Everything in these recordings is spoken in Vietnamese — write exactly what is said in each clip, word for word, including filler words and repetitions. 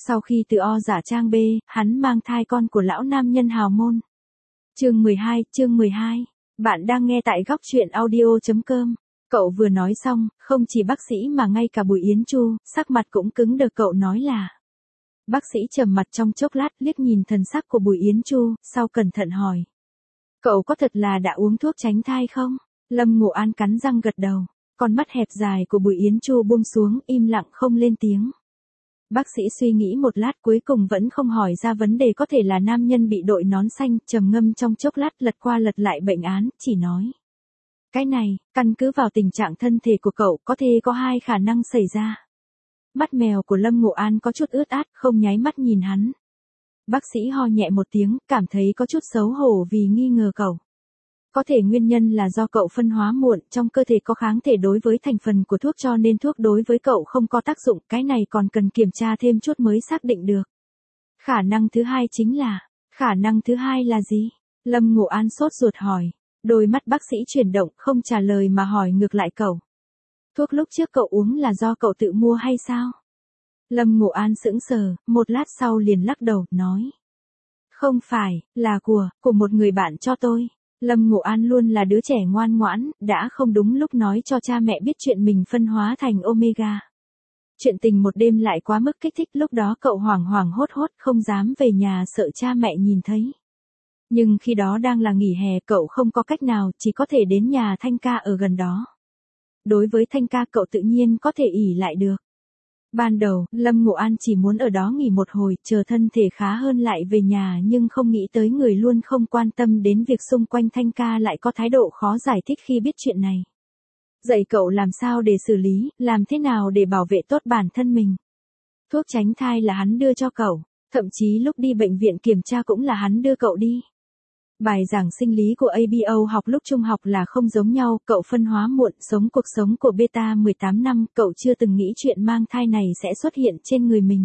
Sau khi từ O giả trang B, hắn mang thai con của lão nam nhân hào môn. Chương mười hai, chương mười hai. Bạn đang nghe tại góc truyện audio chấm com. Cậu vừa nói xong, không chỉ bác sĩ mà ngay cả Bùi Yến Chu, sắc mặt cũng cứng đờ. Cậu nói là. Bác sĩ trầm mặt trong chốc lát, liếc nhìn thần sắc của Bùi Yến Chu, sau cẩn thận hỏi. Cậu có thật là đã uống thuốc tránh thai không? Lâm Ngộ An cắn răng gật đầu. Con mắt hẹp dài của Bùi Yến Chu buông xuống, im lặng không lên tiếng. Bác sĩ suy nghĩ một lát cuối cùng vẫn không hỏi ra vấn đề, có thể là nam nhân bị đội nón xanh. Trầm ngâm trong chốc lát, lật qua lật lại bệnh án, chỉ nói. Cái này, căn cứ vào tình trạng thân thể của cậu, có thể có hai khả năng xảy ra. Mắt mèo của Lâm Ngộ An có chút ướt át, không nháy mắt nhìn hắn. Bác sĩ ho nhẹ một tiếng, cảm thấy có chút xấu hổ vì nghi ngờ cậu. Có thể nguyên nhân là do cậu phân hóa muộn, trong cơ thể có kháng thể đối với thành phần của thuốc cho nên thuốc đối với cậu không có tác dụng, cái này còn cần kiểm tra thêm chút mới xác định được. Khả năng thứ hai chính là, khả năng thứ hai là gì? Lâm Ngộ An sốt ruột hỏi. Đôi mắt bác sĩ chuyển động, không trả lời mà hỏi ngược lại cậu. Thuốc lúc trước cậu uống là do cậu tự mua hay sao? Lâm Ngộ An sững sờ, một lát sau liền lắc đầu, nói. Không phải, là của, của một người bạn cho tôi. Lâm Ngộ An luôn là đứa trẻ ngoan ngoãn, đã không đúng lúc nói cho cha mẹ biết chuyện mình phân hóa thành Omega. Chuyện tình một đêm lại quá mức kích thích, lúc đó cậu hoảng hoảng hốt hốt không dám về nhà sợ cha mẹ nhìn thấy. Nhưng khi đó đang là nghỉ hè, cậu không có cách nào, chỉ có thể đến nhà Thanh ca ở gần đó. Đối với Thanh ca cậu tự nhiên có thể ỷ lại được. Ban đầu, Lâm Ngộ An chỉ muốn ở đó nghỉ một hồi, chờ thân thể khá hơn lại về nhà, nhưng không nghĩ tới người luôn không quan tâm đến việc xung quanh Thanh ca lại có thái độ khó giải thích khi biết chuyện này. Dạy cậu làm sao để xử lý, làm thế nào để bảo vệ tốt bản thân mình. Thuốc tránh thai là hắn đưa cho cậu, thậm chí lúc đi bệnh viện kiểm tra cũng là hắn đưa cậu đi. Bài giảng sinh lý của a bê o học lúc trung học là không giống nhau, cậu phân hóa muộn, sống cuộc sống của beta mười tám năm, cậu chưa từng nghĩ chuyện mang thai này sẽ xuất hiện trên người mình.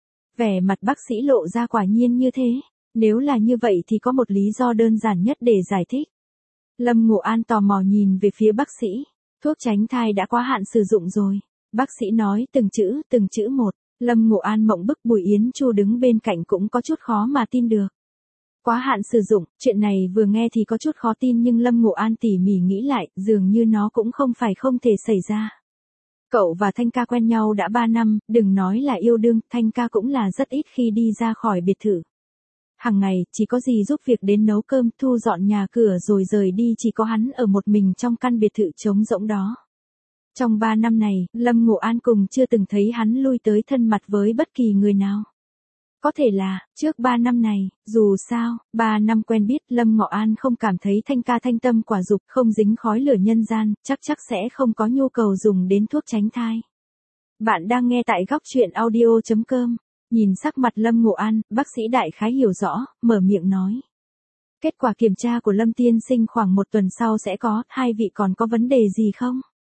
Vẻ mặt bác sĩ lộ ra quả nhiên như thế, nếu là như vậy thì có một lý do đơn giản nhất để giải thích. Lâm Ngộ An tò mò nhìn về phía bác sĩ, thuốc tránh thai đã quá hạn sử dụng rồi. Bác sĩ nói từng chữ, từng chữ một, Lâm Ngộ An mộng bức. Bùi Yến Chu đứng bên cạnh cũng có chút khó mà tin được. Quá hạn sử dụng, chuyện này vừa nghe thì có chút khó tin nhưng Lâm Ngộ An tỉ mỉ nghĩ lại, dường như nó cũng không phải không thể xảy ra. Cậu và Thanh ca quen nhau đã ba năm, đừng nói là yêu đương, Thanh ca cũng là rất ít khi đi ra khỏi biệt thự. Hàng ngày, chỉ có gì giúp việc đến nấu cơm, thu dọn nhà cửa rồi rời đi, chỉ có hắn ở một mình trong căn biệt thự trống rỗng đó. Trong ba năm này, Lâm Ngộ An cùng chưa từng thấy hắn lui tới thân mật với bất kỳ người nào. Có thể là, trước ba năm này, dù sao, ba năm quen biết, Lâm Ngộ An không cảm thấy Thanh ca thanh tâm quả dục, không dính khói lửa nhân gian, chắc chắc sẽ không có nhu cầu dùng đến thuốc tránh thai. Bạn đang nghe tại góc truyện audio chấm com. Nhìn sắc mặt Lâm Ngộ An, bác sĩ đại khái hiểu rõ, mở miệng nói. Kết quả kiểm tra của Lâm tiên sinh khoảng một tuần sau sẽ có, hai vị còn có vấn đề gì không?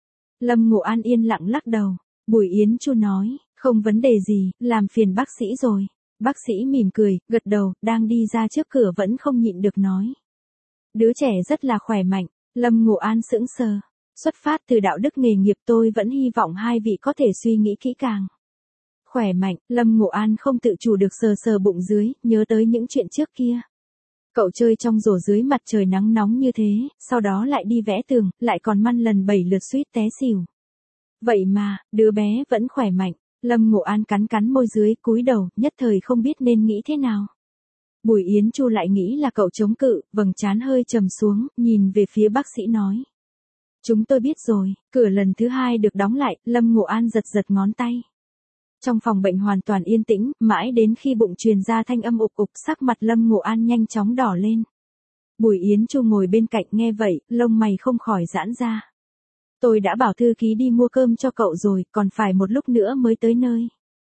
Lâm Ngộ An yên lặng lắc đầu. Bùi Yến Chu nói, không vấn đề gì, làm phiền bác sĩ rồi. Bác sĩ mỉm cười, gật đầu, đang đi ra trước cửa vẫn không nhịn được nói. Đứa trẻ rất là khỏe mạnh. Lâm Ngộ An sững sờ. Xuất phát từ đạo đức nghề nghiệp, tôi vẫn hy vọng hai vị có thể suy nghĩ kỹ càng. Khỏe mạnh, Lâm Ngộ An không tự chủ được sờ sờ bụng dưới, nhớ tới những chuyện trước kia. Cậu chơi trong rổ dưới mặt trời nắng nóng như thế, sau đó lại đi vẽ tường, lại còn măn lần bảy lượt suýt té xỉu. Vậy mà, đứa bé vẫn khỏe mạnh. Lâm Ngộ An cắn cắn môi dưới, cúi đầu, nhất thời không biết nên nghĩ thế nào. Bùi Yến Chu lại nghĩ là cậu chống cự, vầng trán hơi trầm xuống, nhìn về phía bác sĩ nói. Chúng tôi biết rồi. Cửa lần thứ hai được đóng lại, Lâm Ngộ An giật giật ngón tay. Trong phòng bệnh hoàn toàn yên tĩnh, mãi đến khi bụng truyền ra thanh âm ục ục, sắc mặt Lâm Ngộ An nhanh chóng đỏ lên. Bùi Yến Chu ngồi bên cạnh nghe vậy, lông mày không khỏi giãn ra. Tôi đã bảo thư ký đi mua cơm cho cậu rồi, còn phải một lúc nữa mới tới nơi.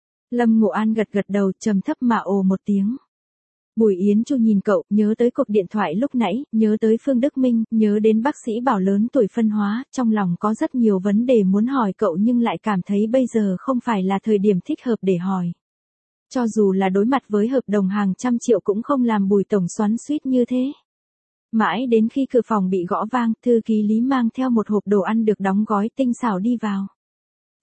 Lâm Ngộ An gật gật đầu, trầm thấp mà ồ một tiếng. Bùi Yến Chu nhìn cậu, nhớ tới cuộc điện thoại lúc nãy, nhớ tới Phương Đức Minh, nhớ đến bác sĩ bảo lớn tuổi phân hóa, trong lòng có rất nhiều vấn đề muốn hỏi cậu nhưng lại cảm thấy bây giờ không phải là thời điểm thích hợp để hỏi. Cho dù là đối mặt với hợp đồng hàng trăm triệu cũng không làm Bùi tổng xoắn xuýt như thế. Mãi đến khi cửa phòng bị gõ vang, thư ký Lý mang theo một hộp đồ ăn được đóng gói tinh xảo đi vào.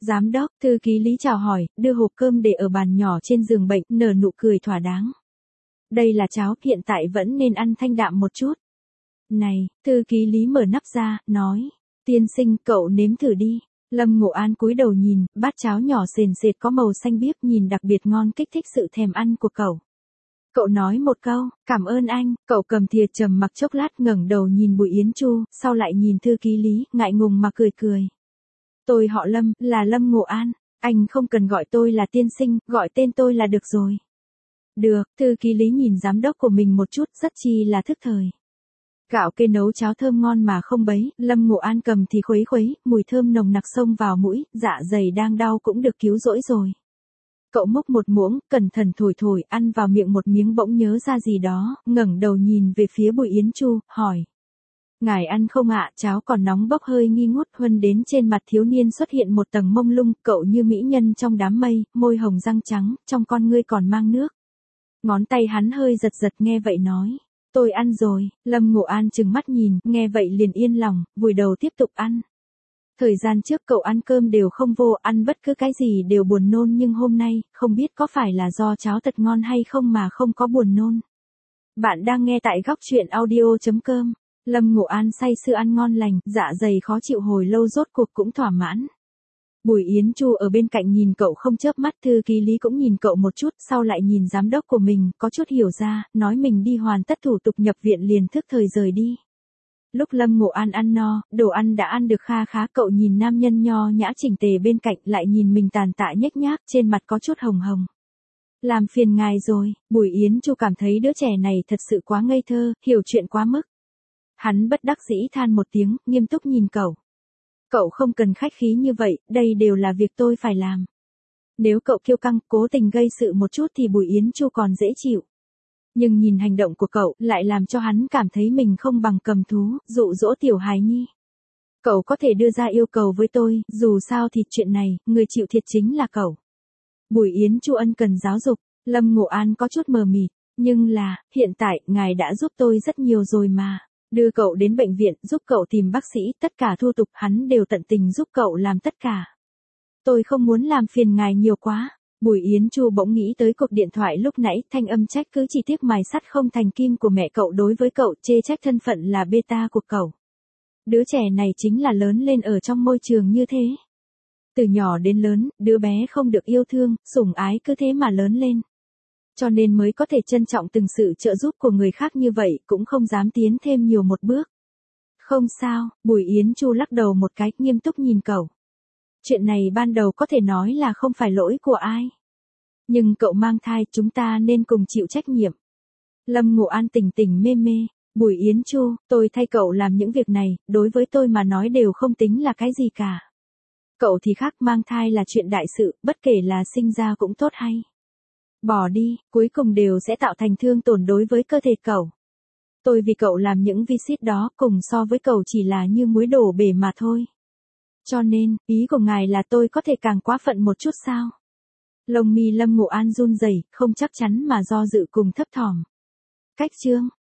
Giám đốc, thư ký Lý chào hỏi, đưa hộp cơm để ở bàn nhỏ trên giường bệnh, nở nụ cười thỏa đáng. Đây là cháo, hiện tại vẫn nên ăn thanh đạm một chút. Này, thư ký Lý mở nắp ra, nói. Tiên sinh, cậu nếm thử đi. Lâm Ngộ An cúi đầu nhìn, bát cháo nhỏ sền sệt có màu xanh biếc nhìn đặc biệt ngon kích thích sự thèm ăn của cậu. Cậu nói một câu, cảm ơn anh, cậu cầm thìa trầm mặc chốc lát ngẩng đầu nhìn Bùi Yến Chu, sau lại nhìn thư ký Lý, ngại ngùng mà cười cười. Tôi họ Lâm, là Lâm Ngộ An, anh không cần gọi tôi là tiên sinh, gọi tên tôi là được rồi. Được, thư ký Lý nhìn giám đốc của mình một chút, rất chi là thức thời. Gạo kê nấu cháo thơm ngon mà không bấy, Lâm Ngộ An cầm thì khuấy khuấy, mùi thơm nồng nặc xông vào mũi, dạ dày đang đau cũng được cứu rỗi rồi. Cậu múc một muỗng, cẩn thận thổi thổi, ăn vào miệng một miếng bỗng nhớ ra gì đó, ngẩng đầu nhìn về phía Bùi Yến Chu, hỏi. Ngài ăn không ạ? Cháo còn nóng bốc hơi nghi ngút huân đến trên mặt thiếu niên xuất hiện một tầng mông lung, cậu như mỹ nhân trong đám mây, môi hồng răng trắng, trong con ngươi còn mang nước. Ngón tay hắn hơi giật giật nghe vậy nói. Tôi ăn rồi, Lâm Ngộ An trừng mắt nhìn, nghe vậy liền yên lòng, vùi đầu tiếp tục ăn. Thời gian trước cậu ăn cơm đều không vô, ăn bất cứ cái gì đều buồn nôn nhưng hôm nay, không biết có phải là do cháo thật ngon hay không mà không có buồn nôn. Bạn đang nghe tại góc truyện audio chấm com. Lâm Ngộ An say sưa ăn ngon lành, dạ dày khó chịu hồi lâu rốt cuộc cũng thỏa mãn. Bùi Yến Chu ở bên cạnh nhìn cậu không chớp mắt, thư ký Lý cũng nhìn cậu một chút, sau lại nhìn giám đốc của mình, có chút hiểu ra, nói mình đi hoàn tất thủ tục nhập viện liền thức thời rời đi. Lúc Lâm Ngộ An ăn no, đồ ăn đã ăn được kha khá, cậu nhìn nam nhân nho nhã chỉnh tề bên cạnh, lại nhìn mình tàn tạ nhếch nhác, trên mặt có chút hồng hồng. Làm phiền ngài rồi, Bùi Yến Chu cảm thấy đứa trẻ này thật sự quá ngây thơ, hiểu chuyện quá mức. Hắn bất đắc dĩ than một tiếng, nghiêm túc nhìn cậu. Cậu không cần khách khí như vậy, đây đều là việc tôi phải làm. Nếu cậu kiêu căng, cố tình gây sự một chút thì Bùi Yến Chu còn dễ chịu. Nhưng nhìn hành động của cậu, lại làm cho hắn cảm thấy mình không bằng cầm thú, dụ dỗ tiểu hài nhi. Cậu có thể đưa ra yêu cầu với tôi, dù sao thì chuyện này, người chịu thiệt chính là cậu. Bùi Yến Chu ân cần giáo dục, Lâm Ngộ An có chút mờ mịt, nhưng là, hiện tại, ngài đã giúp tôi rất nhiều rồi mà. Đưa cậu đến bệnh viện, giúp cậu tìm bác sĩ, tất cả thủ tục hắn đều tận tình giúp cậu làm tất cả. Tôi không muốn làm phiền ngài nhiều quá. Bùi Yến Chu bỗng nghĩ tới cuộc điện thoại lúc nãy, thanh âm trách cứ chi tiết mài sắt không thành kim của mẹ cậu đối với cậu, chê trách thân phận là beta của cậu. Đứa trẻ này chính là lớn lên ở trong môi trường như thế. Từ nhỏ đến lớn, đứa bé không được yêu thương, sủng ái cứ thế mà lớn lên. Cho nên mới có thể trân trọng từng sự trợ giúp của người khác như vậy, cũng không dám tiến thêm nhiều một bước. Không sao, Bùi Yến Chu lắc đầu một cái, nghiêm túc nhìn cậu. Chuyện này ban đầu có thể nói là không phải lỗi của ai. Nhưng cậu mang thai, chúng ta nên cùng chịu trách nhiệm. Lâm Ngộ An tỉnh tỉnh mê mê, Bùi Yến Chu, tôi thay cậu làm những việc này, đối với tôi mà nói đều không tính là cái gì cả. Cậu thì khác, mang thai là chuyện đại sự, bất kể là sinh ra cũng tốt hay bỏ đi, cuối cùng đều sẽ tạo thành thương tổn đối với cơ thể cậu. Tôi vì cậu làm những vi xít đó, cùng so với cậu chỉ là như muối đổ bể mà thôi. Cho nên, ý của ngài là tôi có thể càng quá phận một chút sao? Lông mi Lâm Ngộ An run rẩy, không chắc chắn mà do dự cùng thấp thỏm. Cách chương